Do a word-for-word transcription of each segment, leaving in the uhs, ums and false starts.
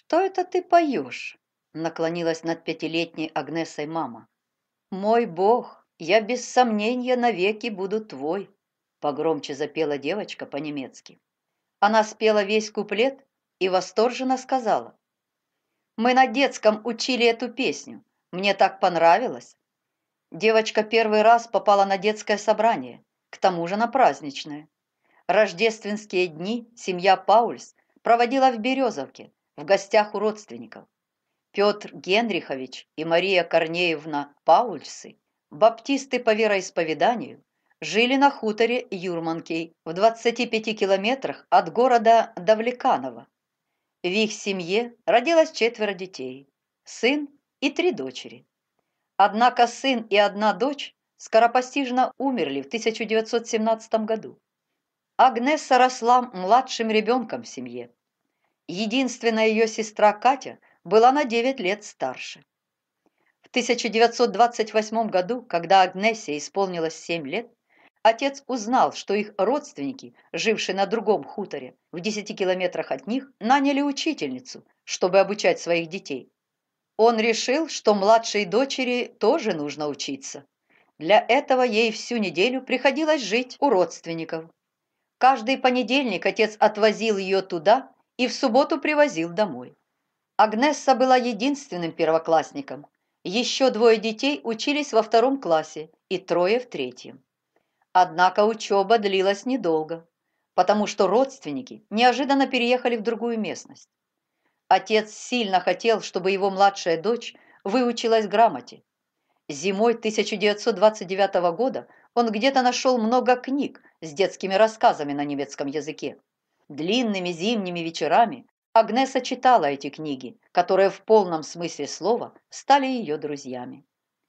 «Что это ты поешь?» — наклонилась над пятилетней Агнесой мама. «Мой Бог, я без сомнения навеки буду твой», — погромче запела девочка по-немецки. Она спела весь куплет и восторженно сказала: «Мы на детском учили эту песню. Мне так понравилось». Девочка первый раз попала на детское собрание, к тому же на праздничное. Рождественские дни семья Паульс проводила в Березовке, в гостях у родственников. Петр Генрихович и Мария Корнеевна Паульсы, баптисты по вероисповеданию, жили на хуторе Юрманкей в двадцати пяти километрах от города Давлеканово. В их семье родилось четверо детей, сын и три дочери. Однако сын и одна дочь скоропостижно умерли в тысяча девятьсот семнадцатом году. Агнеса росла младшим ребенком в семье. Единственная ее сестра Катя была на девять лет старше. В тысяча девятьсот двадцать восьмом году, когда Агнессе исполнилось семь лет, отец узнал, что их родственники, жившие на другом хуторе, в десяти километрах от них, наняли учительницу, чтобы обучать своих детей. Он решил, что младшей дочери тоже нужно учиться. Для этого ей всю неделю приходилось жить у родственников. Каждый понедельник отец отвозил ее туда и в субботу привозил домой. Агнесса была единственным первоклассником. Еще двое детей учились во втором классе и трое в третьем. Однако учеба длилась недолго, потому что родственники неожиданно переехали в другую местность. Отец сильно хотел, чтобы его младшая дочь выучилась грамоте. Зимой тысяча девятьсот двадцать девятого года он где-то нашел много книг с детскими рассказами на немецком языке. Длинными зимними вечерами Агнеса читала эти книги, которые в полном смысле слова стали ее друзьями.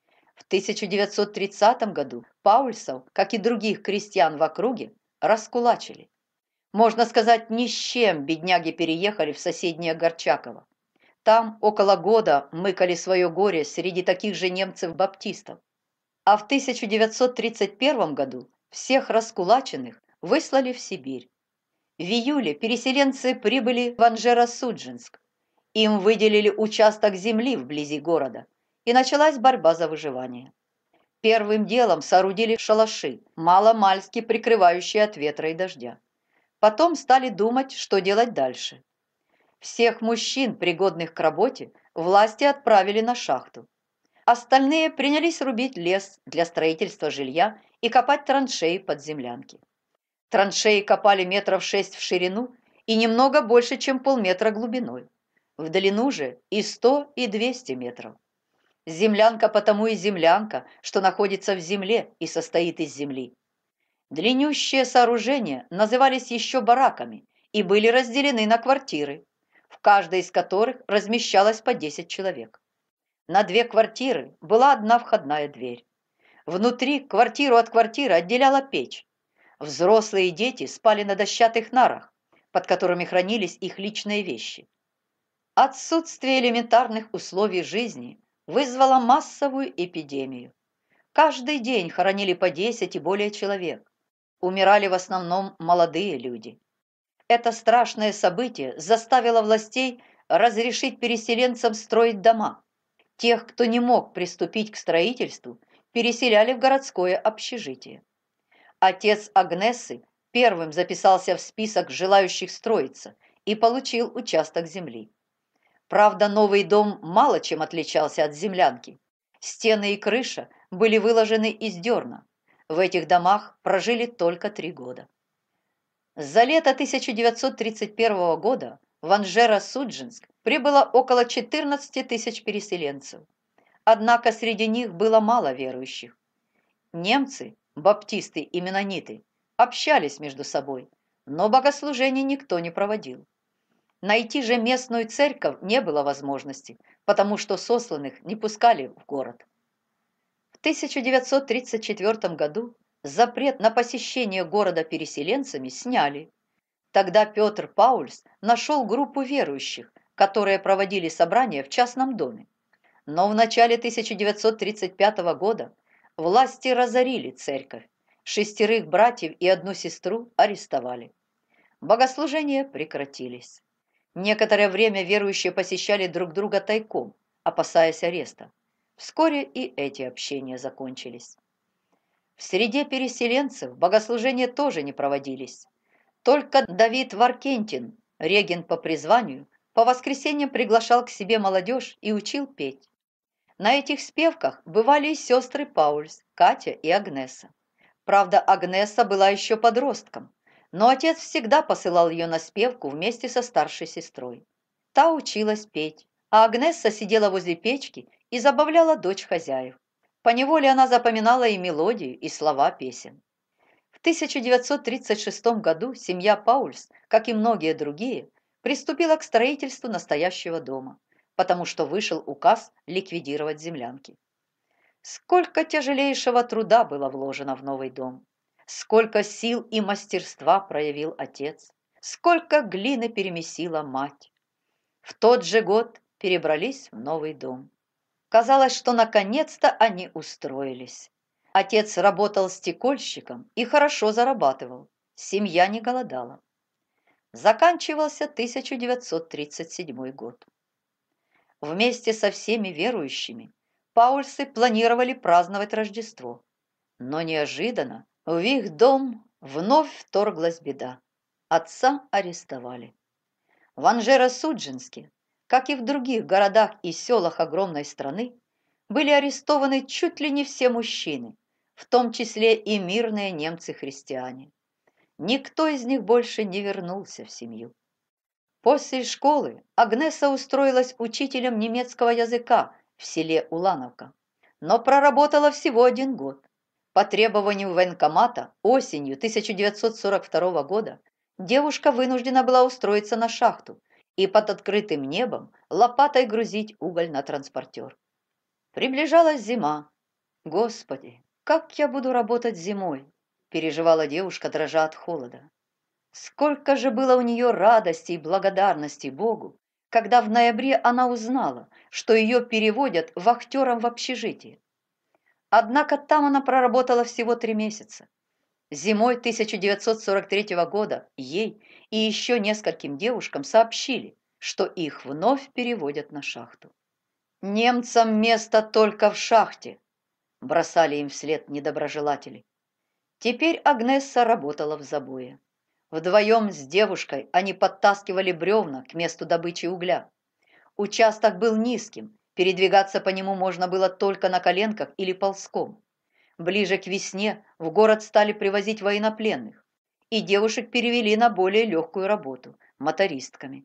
В тысяча девятьсот тридцатом году Паульсов, как и других крестьян в округе, раскулачили. Можно сказать, ни с чем бедняги переехали в соседнее Горчаково. Там около года мыкали свое горе среди таких же немцев-баптистов. А в тысяча девятьсот тридцать первом году всех раскулаченных выслали в Сибирь. В июле переселенцы прибыли в Анжеро-Судженск. Им выделили участок земли вблизи города, и началась борьба за выживание. Первым делом соорудили шалаши, мало-мальски прикрывающие от ветра и дождя. Потом стали думать, что делать дальше. Всех мужчин, пригодных к работе, власти отправили на шахту. Остальные принялись рубить лес для строительства жилья и копать траншеи под землянки. Траншеи копали метров шесть в ширину и немного больше, чем полметра глубиной. В длину же и сто, и двести метров. Землянка потому и землянка, что находится в земле и состоит из земли. Длиннющие сооружения назывались еще бараками и были разделены на квартиры, в каждой из которых размещалось по десять человек. На две квартиры была одна входная дверь. Внутри квартиру от квартиры отделяла печь. Взрослые и дети спали на дощатых нарах, под которыми хранились их личные вещи. Отсутствие элементарных условий жизни вызвало массовую эпидемию. Каждый день хоронили по десять и более человек. Умирали в основном молодые люди. Это страшное событие заставило властей разрешить переселенцам строить дома. Тех, кто не мог приступить к строительству, переселяли в городское общежитие. Отец Агнессы первым записался в список желающих строиться и получил участок земли. Правда, новый дом мало чем отличался от землянки. Стены и крыша были выложены из дерна. В этих домах прожили только три года. За лето тысяча девятьсот тридцать первого года в Анжеро-Судженск прибыло около четырнадцати тысяч переселенцев. Однако среди них было мало верующих. Немцы, баптисты и меннониты, общались между собой, но богослужений никто не проводил. Найти же местную церковь не было возможности, потому что сосланных не пускали в город. В тысяча девятьсот тридцать четвёртом году запрет на посещение города переселенцами сняли. Тогда Петр Паульс нашел группу верующих, которые проводили собрания в частном доме. Но в начале тысяча девятьсот тридцать пятого года власти разорили церковь, шестерых братьев и одну сестру арестовали. Богослужения прекратились. Некоторое время верующие посещали друг друга тайком, опасаясь ареста. Вскоре и эти общения закончились. В среде переселенцев богослужения тоже не проводились. Только Давид Варкентин, регент по призванию, по воскресеньям приглашал к себе молодежь и учил петь. На этих спевках бывали и сестры Паульс, Катя и Агнеса. Правда, Агнеса была еще подростком, но отец всегда посылал ее на спевку вместе со старшей сестрой. Та училась петь, а Агнеса сидела возле печки и забавляла дочь хозяев. Поневоле она запоминала и мелодию, и слова песен. В тысяча девятьсот тридцать шестом году семья Паульс, как и многие другие, приступила к строительству настоящего дома, потому что вышел указ ликвидировать землянки. Сколько тяжелейшего труда было вложено в новый дом, сколько сил и мастерства проявил отец, сколько глины перемесила мать. В тот же год перебрались в новый дом. Казалось, что наконец-то они устроились. Отец работал стекольщиком и хорошо зарабатывал. Семья не голодала. Заканчивался тысяча девятьсот тридцать седьмой год. Вместе со всеми верующими Паульсы планировали праздновать Рождество. Но неожиданно в их дом вновь вторглась беда. Отца арестовали. В Анжеро-Судженске, как и в других городах и селах огромной страны, были арестованы чуть ли не все мужчины, в том числе и мирные немцы-христиане. Никто из них больше не вернулся в семью. После школы Агнеса устроилась учителем немецкого языка в селе Улановка, но проработала всего один год. По требованию военкомата осенью тысяча девятьсот сорок второго года девушка вынуждена была устроиться на шахту и под открытым небом лопатой грузить уголь на транспортер. Приближалась зима. «Господи, как я буду работать зимой?» – переживала девушка, дрожа от холода. Сколько же было у нее радости и благодарности Богу, когда в ноябре она узнала, что ее переводят вахтером в общежитие. Однако там она проработала всего три месяца. Зимой тысяча девятьсот сорок третьего года ей и еще нескольким девушкам сообщили, что их вновь переводят на шахту. «Немцам место только в шахте», – бросали им вслед недоброжелатели. Теперь Агнесса работала в забое. Вдвоем с девушкой они подтаскивали бревна к месту добычи угля. Участок был низким, передвигаться по нему можно было только на коленках или ползком. Ближе к весне в город стали привозить военнопленных, и девушек перевели на более легкую работу – мотористками.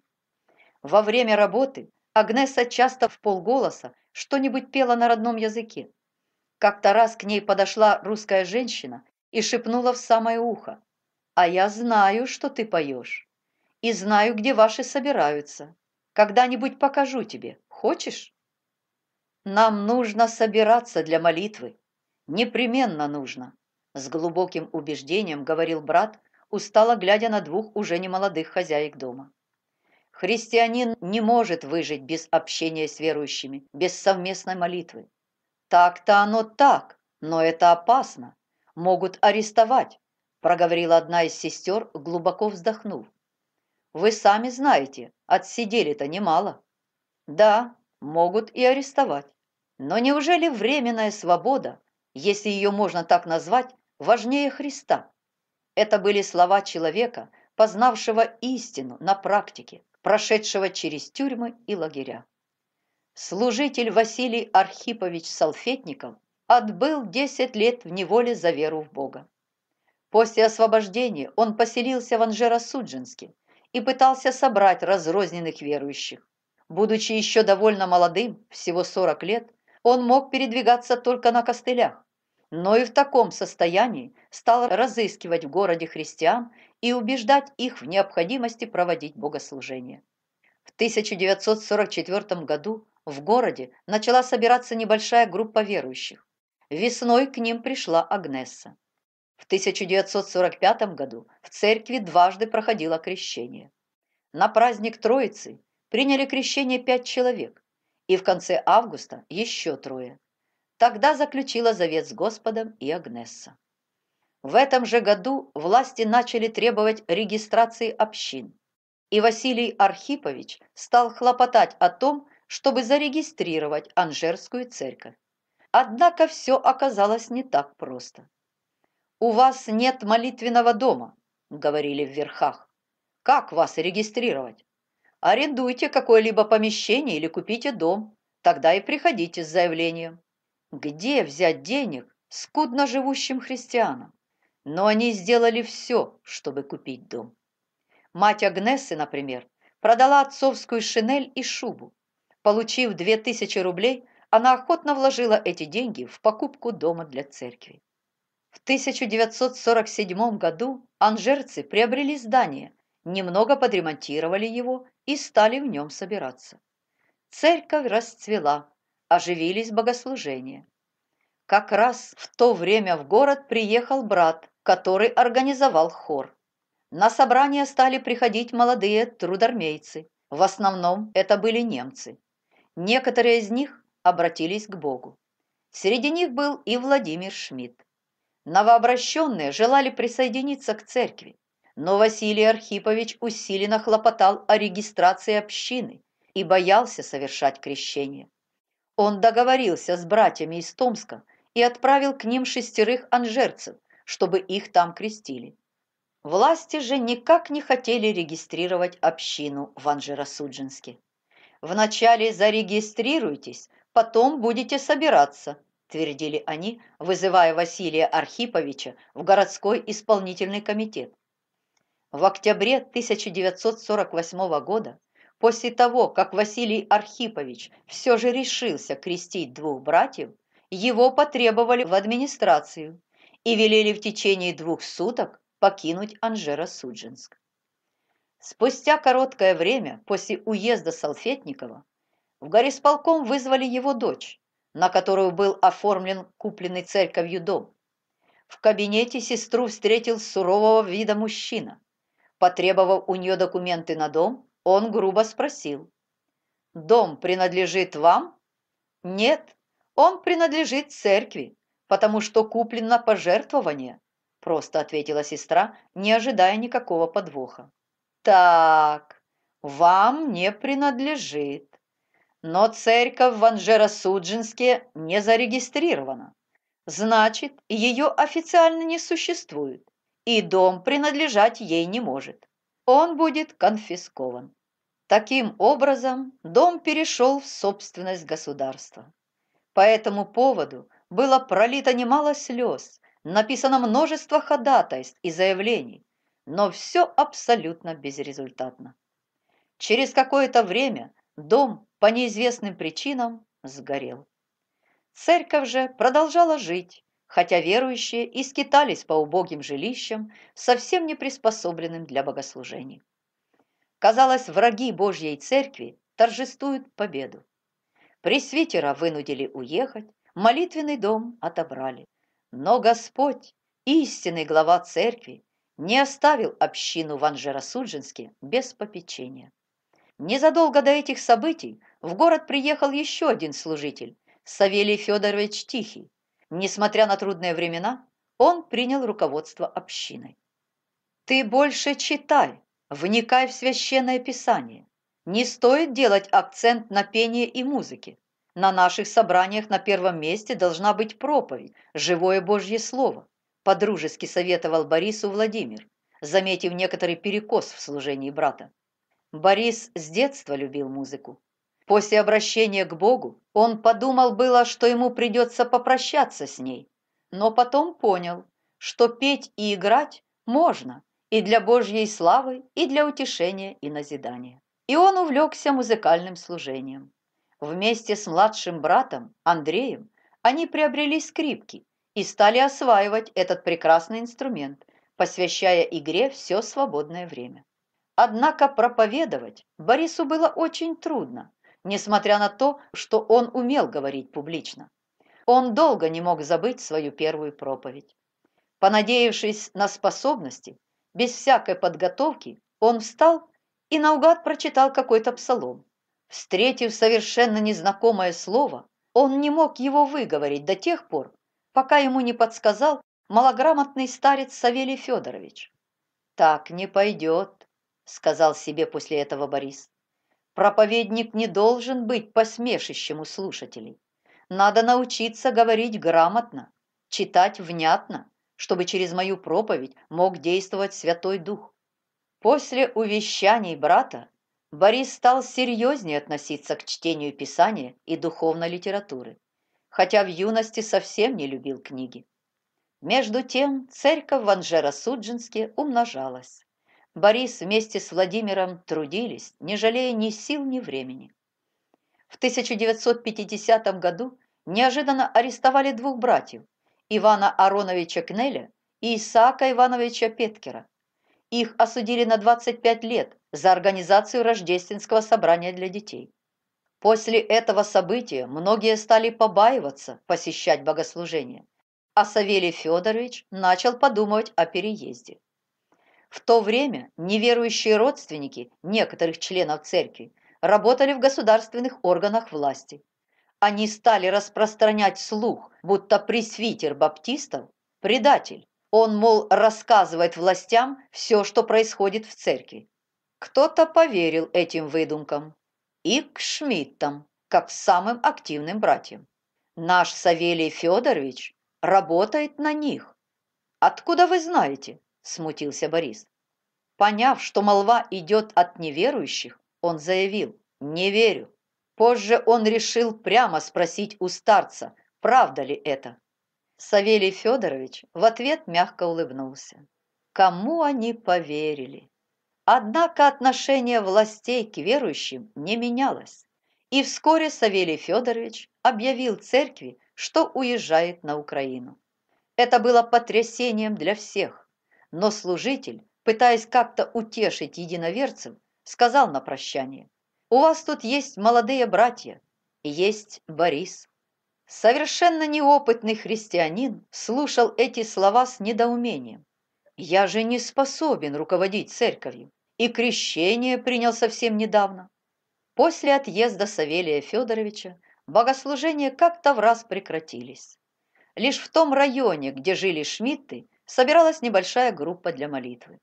Во время работы Агнеса часто вполголоса что-нибудь пела на родном языке. Как-то раз к ней подошла русская женщина и шепнула в самое ухо: «А я знаю, что ты поешь, и знаю, где ваши собираются. Когда-нибудь покажу тебе. Хочешь?» «Нам нужно собираться для молитвы. Непременно нужно», — с глубоким убеждением говорил брат, устало глядя на двух уже немолодых хозяек дома. «Христианин не может выжить без общения с верующими, без совместной молитвы. Так-то оно так, но это опасно. Могут арестовать», — проговорила одна из сестер, глубоко вздохнув. «Вы сами знаете, отсидели-то немало». «Да, могут и арестовать. Но неужели временная свобода, если ее можно так назвать, важнее Христа?» Это были слова человека, познавшего истину на практике, прошедшего через тюрьмы и лагеря. Служитель Василий Архипович Салфетников отбыл десять лет в неволе за веру в Бога. После освобождения он поселился в Анжеро-Судженске и пытался собрать разрозненных верующих. Будучи еще довольно молодым, всего сорок лет, он мог передвигаться только на костылях, но и в таком состоянии стал разыскивать в городе христиан и убеждать их в необходимости проводить богослужения. В тысяча девятьсот сорок четвёртом году в городе начала собираться небольшая группа верующих. Весной к ним пришла Агнесса. В тысяча девятьсот сорок пятом году в церкви дважды проходило крещение. На праздник Троицы приняли крещение пять человек, и в конце августа еще трое. Тогда заключила завет с Господом и Агнесса. В этом же году власти начали требовать регистрации общин, и Василий Архипович стал хлопотать о том, чтобы зарегистрировать Анжерскую церковь. Однако все оказалось не так просто. «У вас нет молитвенного дома», — говорили в верхах. «Как вас регистрировать? Арендуйте какое-либо помещение или купите дом, тогда и приходите с заявлением». Где взять денег скудно живущим христианам? Но они сделали все, чтобы купить дом. Мать Агнессы, например, продала отцовскую шинель и шубу. Получив две тысячи рублей, она охотно вложила эти деньги в покупку дома для церкви. В тысяча девятьсот сорок седьмом году анжерцы приобрели здание, немного подремонтировали его и стали в нем собираться. Церковь расцвела, оживились богослужения. Как раз в то время в город приехал брат, который организовал хор. На собрания стали приходить молодые трудармейцы, в основном это были немцы. Некоторые из них обратились к Богу. Среди них был и Владимир Шмидт. Новообращенные желали присоединиться к церкви, но Василий Архипович усиленно хлопотал о регистрации общины и боялся совершать крещение. Он договорился с братьями из Томска и отправил к ним шестерых анжерцев, чтобы их там крестили. Власти же никак не хотели регистрировать общину в Анжеро-Судженске. «Вначале зарегистрируйтесь, потом будете собираться», твердили они, вызывая Василия Архиповича в городской исполнительный комитет. В октябре тысяча девятьсот сорок восьмого года, после того, как Василий Архипович все же решился крестить двух братьев, его потребовали в администрацию и велели в течение двух суток покинуть Анжеро-Судженск. Спустя короткое время после уезда Салфетникова в горисполком вызвали его дочь, на которую был оформлен купленный церковью дом. В кабинете сестру встретил сурового вида мужчина. Потребовав у нее документы на дом, он грубо спросил: «Дом принадлежит вам?» «Нет, он принадлежит церкви, потому что куплен на пожертвование», просто ответила сестра, не ожидая никакого подвоха. «Так, вам не принадлежит, но церковь в Анжеро-Судженске не зарегистрирована. Значит, ее официально не существует, и дом принадлежать ей не может. Он будет конфискован». Таким образом, дом перешел в собственность государства. По этому поводу было пролито немало слез, написано множество ходатайств и заявлений, но все абсолютно безрезультатно. Через какое-то время дом по неизвестным причинам сгорел. Церковь же продолжала жить, хотя верующие и скитались по убогим жилищам, совсем не приспособленным для богослужений. Казалось, враги Божьей церкви торжествуют победу. Пресвитера вынудили уехать, молитвенный дом отобрали. Но Господь, истинный глава церкви, не оставил общину в Анжеро-Судженске без попечения. Незадолго до этих событий в город приехал еще один служитель, Савелий Федорович Тихий. Несмотря на трудные времена, он принял руководство общиной. «Ты больше читай, вникай в священное писание. Не стоит делать акцент на пении и музыке. На наших собраниях на первом месте должна быть проповедь, живое Божье Слово», подружески советовал Борису Владимир, заметив некоторый перекос в служении брата. Борис с детства любил музыку. После обращения к Богу он подумал было, что ему придется попрощаться с ней, но потом понял, что петь и играть можно и для Божьей славы, и для утешения и назидания. И он увлекся музыкальным служением. Вместе с младшим братом Андреем они приобрели скрипки и стали осваивать этот прекрасный инструмент, посвящая игре все свободное время. Однако проповедовать Борису было очень трудно, несмотря на то, что он умел говорить публично. Он долго не мог забыть свою первую проповедь. Понадеявшись на способности, без всякой подготовки, он встал и наугад прочитал какой-то псалом. Встретив совершенно незнакомое слово, он не мог его выговорить до тех пор, пока ему не подсказал малограмотный старец Савелий Федорович. «Так не пойдет. сказал себе после этого Борис. Проповедник не должен быть посмешищем у слушателей. Надо научиться говорить грамотно, читать внятно, чтобы через мою проповедь мог действовать Святой Дух. После увещаний брата Борис стал серьезнее относиться к чтению Писания и духовной литературы, хотя в юности совсем не любил книги. Между тем церковь в Анжеро-Судженске умножалась. Борис вместе с Владимиром трудились, не жалея ни сил, ни времени. В тысяча девятьсот пятидесятом году неожиданно арестовали двух братьев, Ивана Ароновича Кнеля и Исаака Ивановича Петкера. Их осудили на двадцать пять лет за организацию рождественского собрания для детей. После этого события многие стали побаиваться посещать богослужения, а Савелий Федорович начал подумывать о переезде. В то время неверующие родственники некоторых членов церкви работали в государственных органах власти. Они стали распространять слух, будто пресвитер баптистов – предатель. Он, мол, рассказывает властям все, что происходит в церкви. Кто-то поверил этим выдумкам. И к Шмидтам, как самым активным братьям. Наш Савелий Федорович работает на них. Откуда вы знаете? Смутился Борис. Поняв, что молва идет от неверующих, он заявил: не верю. Позже он решил прямо спросить у старца, правда ли это. Савелий Федорович в ответ мягко улыбнулся. Кому они поверили? Однако отношение властей к верующим не менялось, и вскоре Савелий Федорович объявил церкви, что уезжает на Украину. Это было потрясением для всех, но служитель, пытаясь как-то утешить единоверцев, сказал на прощание: «У вас тут есть молодые братья, есть Борис». Совершенно неопытный христианин слушал эти слова с недоумением. «Я же не способен руководить церковью, и крещение принял совсем недавно». После отъезда Савелия Федоровича богослужения как-то враз прекратились. Лишь в том районе, где жили Шмидты, собиралась небольшая группа для молитвы.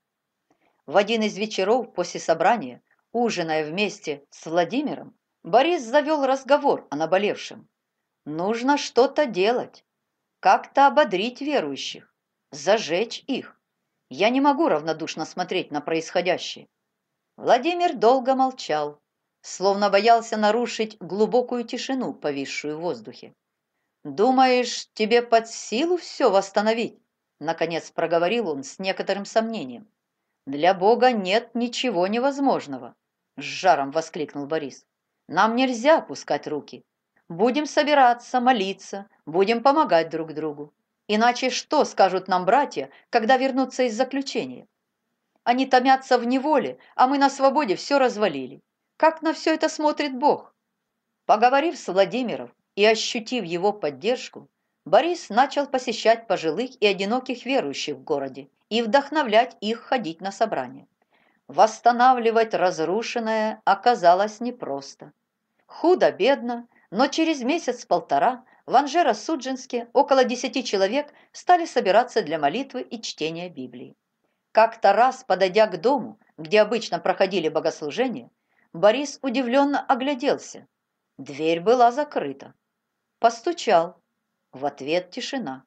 В один из вечеров после собрания, ужиная вместе с Владимиром, Борис завел разговор о наболевшем. Нужно что-то делать, как-то ободрить верующих, зажечь их. Я не могу равнодушно смотреть на происходящее. Владимир долго молчал, словно боялся нарушить глубокую тишину, повисшую в воздухе. «Думаешь, тебе под силу все восстановить?» Наконец проговорил он с некоторым сомнением. «Для Бога нет ничего невозможного», — с жаром воскликнул Борис. «Нам нельзя опускать руки. Будем собираться, молиться, будем помогать друг другу. Иначе что скажут нам братья, когда вернутся из заключения? Они томятся в неволе, а мы на свободе все развалили. Как на все это смотрит Бог?» Поговорив с Владимиром и ощутив его поддержку, Борис начал посещать пожилых и одиноких верующих в городе и вдохновлять их ходить на собрания. Восстанавливать разрушенное оказалось непросто. Худо-бедно, но через месяц-полтора в Анжеро-Судженске около десяти человек стали собираться для молитвы и чтения Библии. Как-то раз, подойдя к дому, где обычно проходили богослужения, Борис удивленно огляделся. Дверь была закрыта. Постучал. В ответ тишина.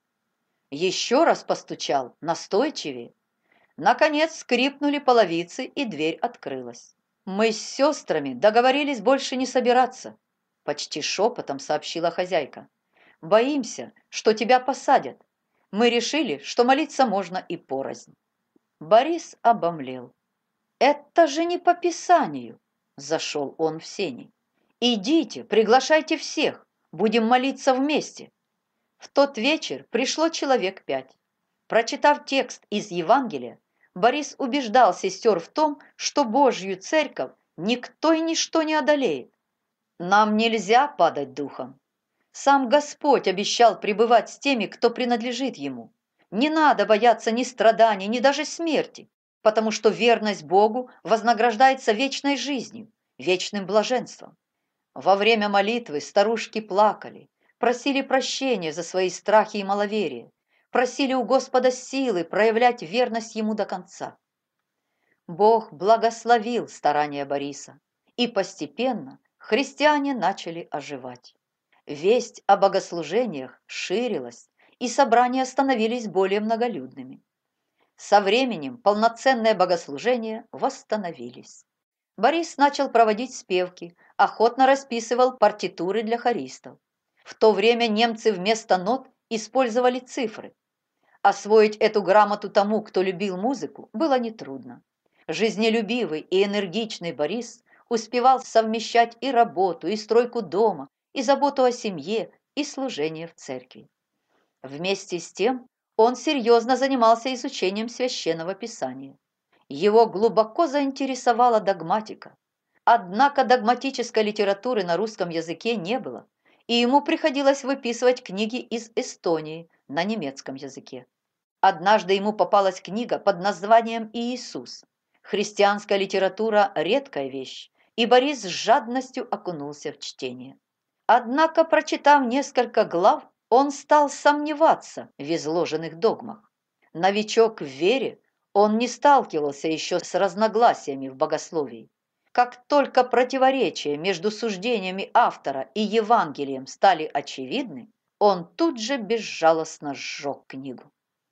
Еще раз постучал, настойчивее. Наконец скрипнули половицы, и дверь открылась. «Мы с сестрами договорились больше не собираться», — почти шепотом сообщила хозяйка. «Боимся, что тебя посадят. Мы решили, что молиться можно и порознь». Борис обомлел. «Это же не по Писанию!» — зашел он в сени. «Идите, приглашайте всех, будем молиться вместе». В тот вечер пришло человек пять. Прочитав текст из Евангелия, Борис убеждал сестер в том, что Божью церковь никто и ничто не одолеет. Нам нельзя падать духом. Сам Господь обещал пребывать с теми, кто принадлежит Ему. Не надо бояться ни страданий, ни даже смерти, потому что верность Богу вознаграждается вечной жизнью, вечным блаженством. Во время молитвы старушки плакали, просили прощения за свои страхи и маловерие, просили у Господа силы проявлять верность Ему до конца. Бог благословил старания Бориса, и постепенно христиане начали оживать. Весть о богослужениях ширилась, и собрания становились более многолюдными. Со временем полноценные богослужения восстановились. Борис начал проводить спевки, охотно расписывал партитуры для хористов. В то время немцы вместо нот использовали цифры. Освоить эту грамоту тому, кто любил музыку, было нетрудно. Жизнелюбивый и энергичный Борис успевал совмещать и работу, и стройку дома, и заботу о семье, и служение в церкви. Вместе с тем он серьезно занимался изучением священного писания. Его глубоко заинтересовала догматика. Однако догматической литературы на русском языке не было, и ему приходилось выписывать книги из Эстонии на немецком языке. Однажды ему попалась книга под названием «Иисус». Христианская литература – редкая вещь, и Борис с жадностью окунулся в чтение. Однако, прочитав несколько глав, он стал сомневаться в изложенных догмах. Новичок в вере, он не сталкивался еще с разногласиями в богословии. Как только противоречия между суждениями автора и Евангелием стали очевидны, он тут же безжалостно сжег книгу.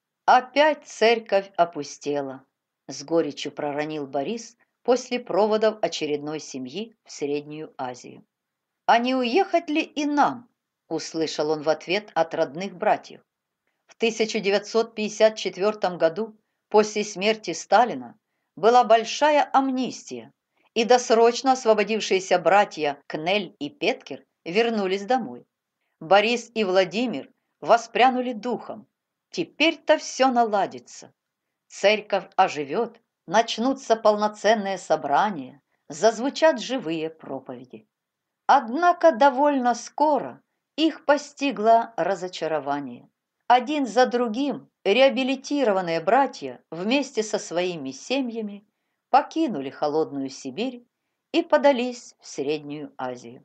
«Опять церковь опустела», – с горечью проронил Борис после проводов очередной семьи в Среднюю Азию. «А не уехать ли и нам?» – услышал он в ответ от родных братьев. В тысяча девятьсот пятьдесят четвёртом году, после смерти Сталина, была большая амнистия, и досрочно освободившиеся братья Кнель и Петкер вернулись домой. Борис и Владимир воспрянули духом. Теперь-то все наладится. Церковь оживет, начнутся полноценные собрания, зазвучат живые проповеди. Однако довольно скоро их постигло разочарование. Один за другим реабилитированные братья вместе со своими семьями покинули холодную Сибирь и подались в Среднюю Азию.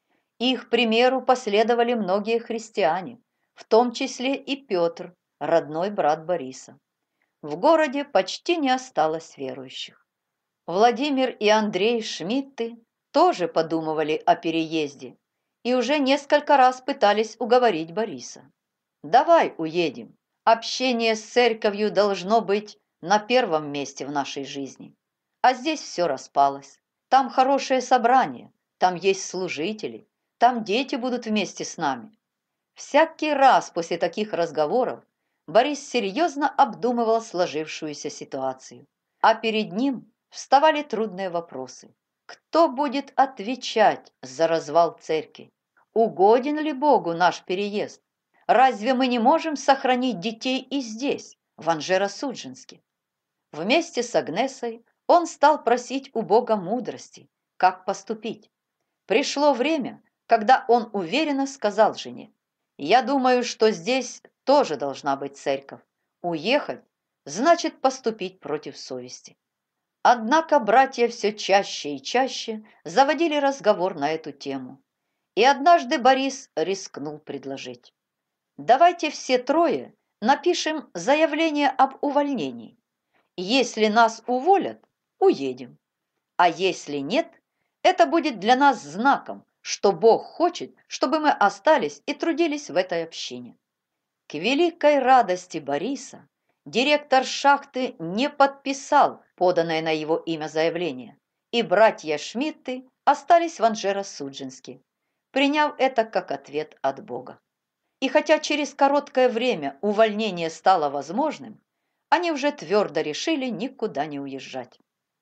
Их примеру последовали многие христиане, в том числе и Петр, родной брат Бориса. В городе почти не осталось верующих. Владимир и Андрей Шмидты тоже подумывали о переезде и уже несколько раз пытались уговорить Бориса. «Давай уедем. Общение с церковью должно быть на первом месте в нашей жизни. А здесь все распалось. Там хорошее собрание, там есть служители, там дети будут вместе с нами». Всякий раз после таких разговоров Борис серьезно обдумывал сложившуюся ситуацию, а перед ним вставали трудные вопросы. Кто будет отвечать за развал церкви? Угоден ли Богу наш переезд? Разве мы не можем сохранить детей и здесь, в Анжеро-Судженске? Вместе с Агнесой он стал просить у Бога мудрости, как поступить. Пришло время, когда он уверенно сказал жене: «Я думаю, что здесь тоже должна быть церковь. Уехать значит поступить против совести». Однако братья все чаще и чаще заводили разговор на эту тему. И однажды Борис рискнул предложить: «Давайте все трое напишем заявление об увольнении. Если нас уволят, уедем. А если нет, это будет для нас знаком, что Бог хочет, чтобы мы остались и трудились в этой общине». К великой радости Бориса директор шахты не подписал поданное на его имя заявление, и братья Шмидты остались в Анжеро-Судженске, приняв это как ответ от Бога. И хотя через короткое время увольнение стало возможным, они уже твердо решили никуда не уезжать.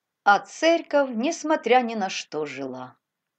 А церковь, несмотря ни на что, жила.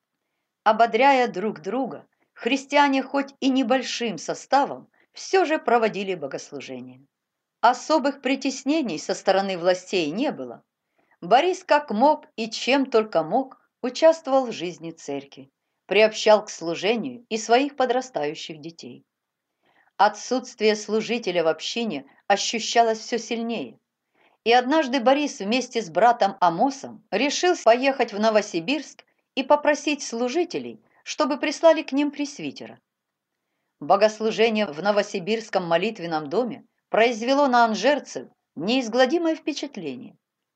Ободряя друг друга, христиане хоть и небольшим составом все же проводили богослужения. Особых притеснений со стороны властей не было. Борис как мог и чем только мог участвовал в жизни церкви, приобщал к служению и своих подрастающих детей. Отсутствие служителя в общине ощущалось все сильнее. И однажды Борис вместе с братом Амосом решил поехать в Новосибирск и попросить служителей, чтобы прислали к ним пресвитера. Богослужение в Новосибирском молитвенном доме произвело на анжерцев неизгладимое впечатление.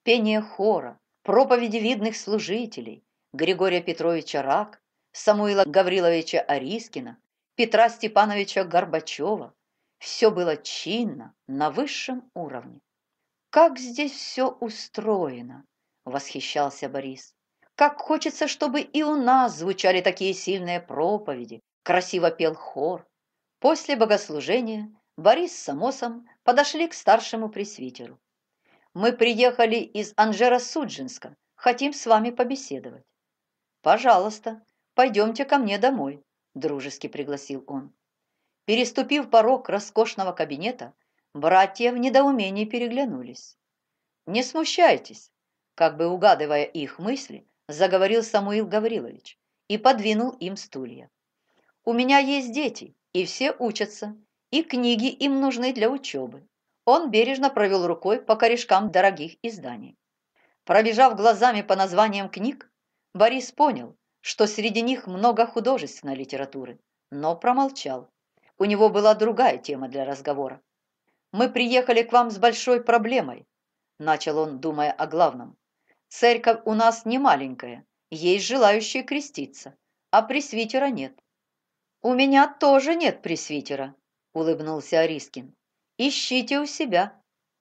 пение хора, проповеди видных служителей Григория Петровича Рак, Самуила Гавриловича Арискина, Петра Степановича Горбачева. Все было чинно, на высшем уровне. «Как здесь все устроено!» — восхищался Борис. «Как хочется, чтобы и у нас звучали такие сильные проповеди!» — красиво пел хор. После богослужения Борис с Амосом подошли к старшему пресвитеру. «Мы приехали из Анжеро-Судженска, хотим с вами побеседовать». «Пожалуйста, пойдемте ко мне домой», — дружески пригласил он. Переступив порог роскошного кабинета, братья в недоумении переглянулись. «Не смущайтесь», — как бы угадывая их мысли, заговорил Самуил Гаврилович и подвинул им стулья. «У меня есть дети, и все учатся, и книги им нужны для учебы». Он бережно провел рукой по корешкам дорогих изданий. Пробежав глазами по названиям книг, Борис понял, что среди них много художественной литературы, но промолчал. У него была другая тема для разговора. «Мы приехали к вам с большой проблемой», — начал он, думая о главном. «Церковь у нас не маленькая, есть желающие креститься, а пресвитера нет». «У меня тоже нет пресвитера», — улыбнулся Арискин. «Ищите у себя».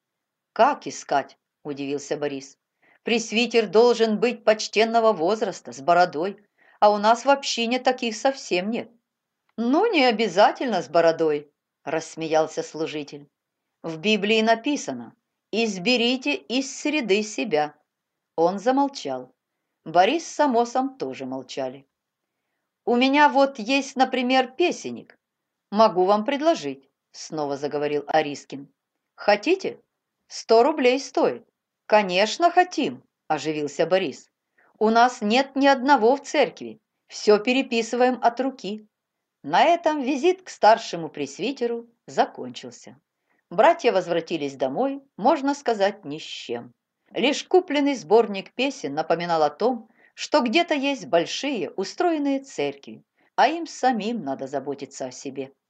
«Как искать?» — удивился Борис. «Пресвитер должен быть почтенного возраста, с бородой, а у нас в общине таких совсем нет». «Ну, не обязательно с бородой», — рассмеялся служитель. «В Библии написано: изберите из среды себя». Он замолчал. Борис с Амосом тоже молчали. «У меня вот есть, например, песенник. Могу вам предложить», — снова заговорил Арискин. «Хотите? Сто рублей стоит». «Конечно, хотим», — оживился Борис. «У нас нет ни одного в церкви. Все переписываем от руки». На этом визит к старшему пресвитеру закончился. Братья возвратились домой, можно сказать, ни с чем. Лишь купленный сборник песен напоминал о том, что где-то есть большие устроенные церкви, а им самим надо заботиться о себе.